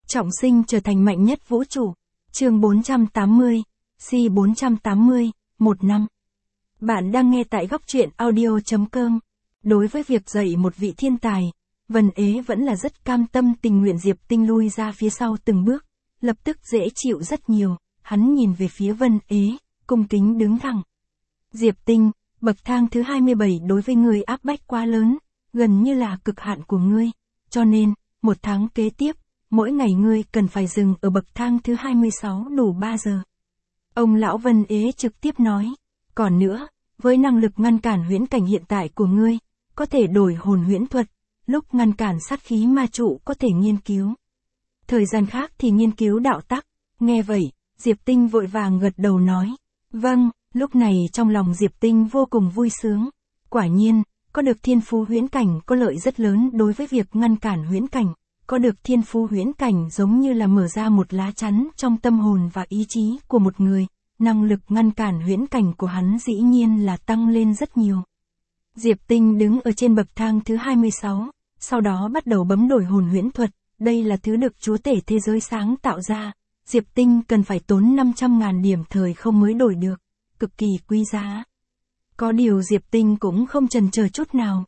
Trọng sinh trở thành mạnh nhất vũ trụ. Chương 480, C480, 1 năm. Bạn đang nghe tại góc truyện audio.com. Đối với việc dạy một vị thiên tài, Vân Ế vẫn là rất cam tâm tình nguyện. Diệp Tinh lui ra phía sau từng bước, lập tức dễ chịu rất nhiều. Hắn nhìn về phía Vân Ế, cung kính đứng thẳng. Diệp Tinh, bậc thang thứ 27 đối với ngươi áp bách quá lớn, gần như là cực hạn của ngươi, cho nên, 1 tháng kế tiếp, mỗi ngày ngươi cần phải dừng ở bậc thang thứ 26 đủ 3 giờ. Ông lão Vân Ế trực tiếp nói, còn nữa, với năng lực ngăn cản huyễn cảnh hiện tại của ngươi, có thể đổi hồn huyễn thuật, lúc ngăn cản sát khí ma trụ có thể nghiên cứu. Thời gian khác thì nghiên cứu đạo tắc. Nghe vậy, Diệp Tinh vội vàng gật đầu nói, vâng. Lúc này trong lòng Diệp Tinh vô cùng vui sướng. Quả nhiên, có được thiên phú huyễn cảnh có lợi rất lớn đối với việc ngăn cản huyễn cảnh. Có được thiên phú huyễn cảnh giống như là mở ra một lá chắn trong tâm hồn và ý chí của một người. Năng lực ngăn cản huyễn cảnh của hắn dĩ nhiên là tăng lên rất nhiều. Diệp Tinh đứng ở trên bậc thang thứ 26, sau đó bắt đầu bấm đổi hồn huyễn thuật. Đây là thứ được chúa tể thế giới sáng tạo ra. Diệp Tinh cần phải tốn 500.000 điểm thời không mới đổi được. Cực kỳ quý giá. Có điều Diệp Tinh cũng không chần chờ chút nào.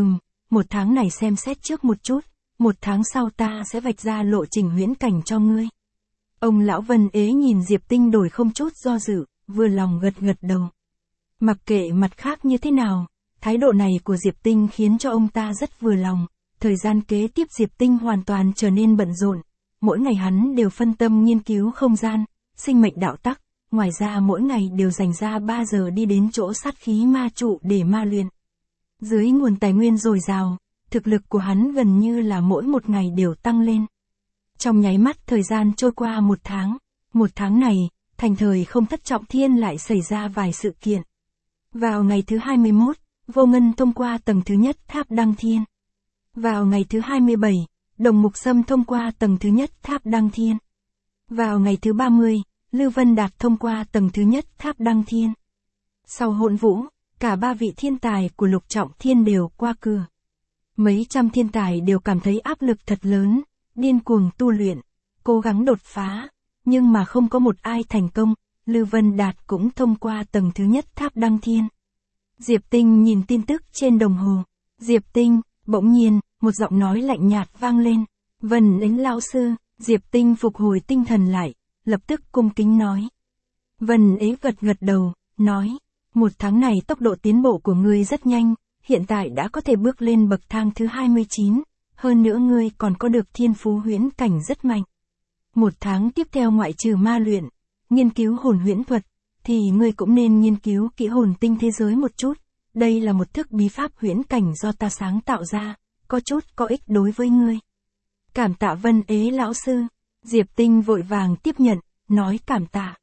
1 tháng này xem xét trước một chút, 1 tháng sau ta sẽ vạch ra lộ trình huyễn cảnh cho ngươi. Ông lão Vân Ế nhìn Diệp Tinh đổi không chút do dự, vừa lòng gật gật đầu. Mặc kệ mặt khác như thế nào, thái độ này của Diệp Tinh khiến cho ông ta rất vừa lòng. Thời gian kế tiếp Diệp Tinh hoàn toàn trở nên bận rộn. Mỗi ngày hắn đều phân tâm nghiên cứu không gian, sinh mệnh đạo tắc. Ngoài ra mỗi ngày đều dành ra 3 giờ đi đến chỗ sát khí ma trụ để ma luyện. Dưới nguồn tài nguyên dồi dào, thực lực của hắn gần như là mỗi một ngày đều tăng lên. Trong nháy mắt thời gian trôi qua 1 tháng. 1 tháng này, thành thời không thất trọng thiên lại xảy ra vài sự kiện. Vào ngày thứ 21, Vô Ngân thông qua tầng thứ nhất tháp Đăng Thiên. Vào ngày thứ 27, Đồng Mục Sâm thông qua tầng thứ nhất tháp Đăng Thiên. Vào ngày thứ 30, Lưu Vân Đạt thông qua tầng thứ nhất tháp Đăng Thiên. Sau hỗn vũ, cả 3 vị thiên tài của lục trọng thiên đều qua cửa. Mấy trăm thiên tài đều cảm thấy áp lực thật lớn, điên cuồng tu luyện, cố gắng đột phá, nhưng mà không có một ai thành công. Lưu Vân Đạt cũng thông qua tầng thứ nhất tháp Đăng Thiên. Diệp Tinh nhìn tin tức trên đồng hồ. Diệp Tinh, bỗng nhiên, một giọng nói lạnh nhạt vang lên. Vân Ế lão sư. Diệp Tinh phục hồi tinh thần lại, lập tức cung kính nói. Vân Ế gật gật đầu, nói, 1 tháng này tốc độ tiến bộ của ngươi rất nhanh, hiện tại đã có thể bước lên bậc thang thứ 29, hơn nữa ngươi còn có được thiên phú huyễn cảnh rất mạnh. 1 tháng tiếp theo ngoại trừ ma luyện, nghiên cứu hồn huyễn thuật, thì ngươi cũng nên nghiên cứu kỹ hồn tinh thế giới một chút. Đây là một thức bí pháp huyễn cảnh do ta sáng tạo ra, có chút có ích đối với ngươi. Cảm tạ Vân Ế lão sư. Diệp Tinh vội vàng tiếp nhận, nói cảm tạ.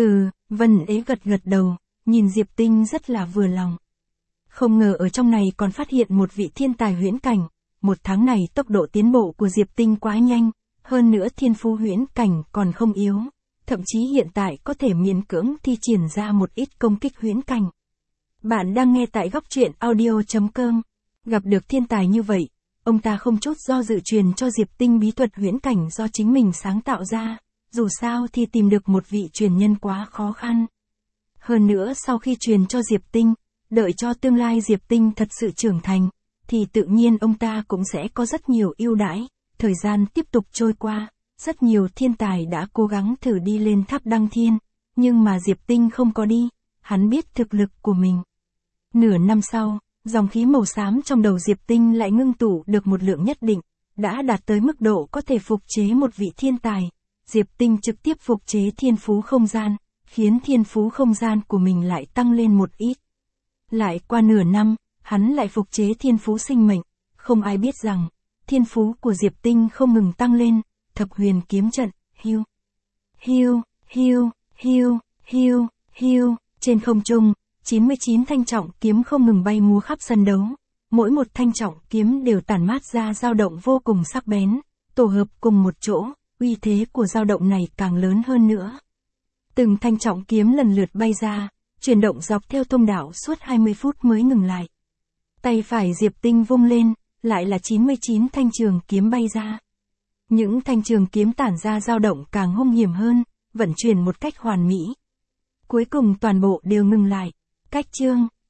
Vân Ế gật gật đầu, nhìn Diệp Tinh rất là vừa lòng. Không ngờ ở trong này còn phát hiện một vị thiên tài huyễn cảnh. 1 tháng này tốc độ tiến bộ của Diệp Tinh quá nhanh, hơn nữa thiên phú huyễn cảnh còn không yếu. Thậm chí hiện tại có thể miễn cưỡng thi triển ra một ít công kích huyễn cảnh. Bạn đang nghe tại góc truyện audio.com. Gặp được thiên tài như vậy, ông ta không chút do dự truyền cho Diệp Tinh bí thuật huyễn cảnh do chính mình sáng tạo ra, dù sao thì tìm được một vị truyền nhân quá khó khăn. Hơn nữa sau khi truyền cho Diệp Tinh, đợi cho tương lai Diệp Tinh thật sự trưởng thành, thì tự nhiên ông ta cũng sẽ có rất nhiều ưu đãi. Thời gian tiếp tục trôi qua, rất nhiều thiên tài đã cố gắng thử đi lên tháp Đăng Thiên, nhưng mà Diệp Tinh không có đi, hắn biết thực lực của mình. Nửa năm sau, dòng khí màu xám trong đầu Diệp Tinh lại ngưng tụ được một lượng nhất định, đã đạt tới mức độ có thể phục chế một vị thiên tài. Diệp Tinh trực tiếp phục chế thiên phú không gian, khiến thiên phú không gian của mình lại tăng lên một ít. Lại qua nửa năm, hắn lại phục chế thiên phú sinh mệnh. Không ai biết rằng, thiên phú của Diệp Tinh không ngừng tăng lên. Thập huyền kiếm trận, hiu, hiu, hiu, hiu, hiu, hiu. Trên không trung, 99 thanh trọng kiếm không ngừng bay múa khắp sân đấu. Mỗi một thanh trọng kiếm đều tản mát ra dao động vô cùng sắc bén, tổ hợp cùng một chỗ, uy thế của dao động này càng lớn hơn nữa. Từng thanh trọng kiếm lần lượt bay ra, chuyển động dọc theo thông đạo suốt 20 phút mới ngừng lại. Tay phải Diệp Tinh vung lên, lại là 99 thanh trường kiếm bay ra. Những thanh trường kiếm tản ra dao động càng hung hiểm hơn, vận chuyển một cách hoàn mỹ. Cuối cùng toàn bộ đều ngừng lại. Cách chương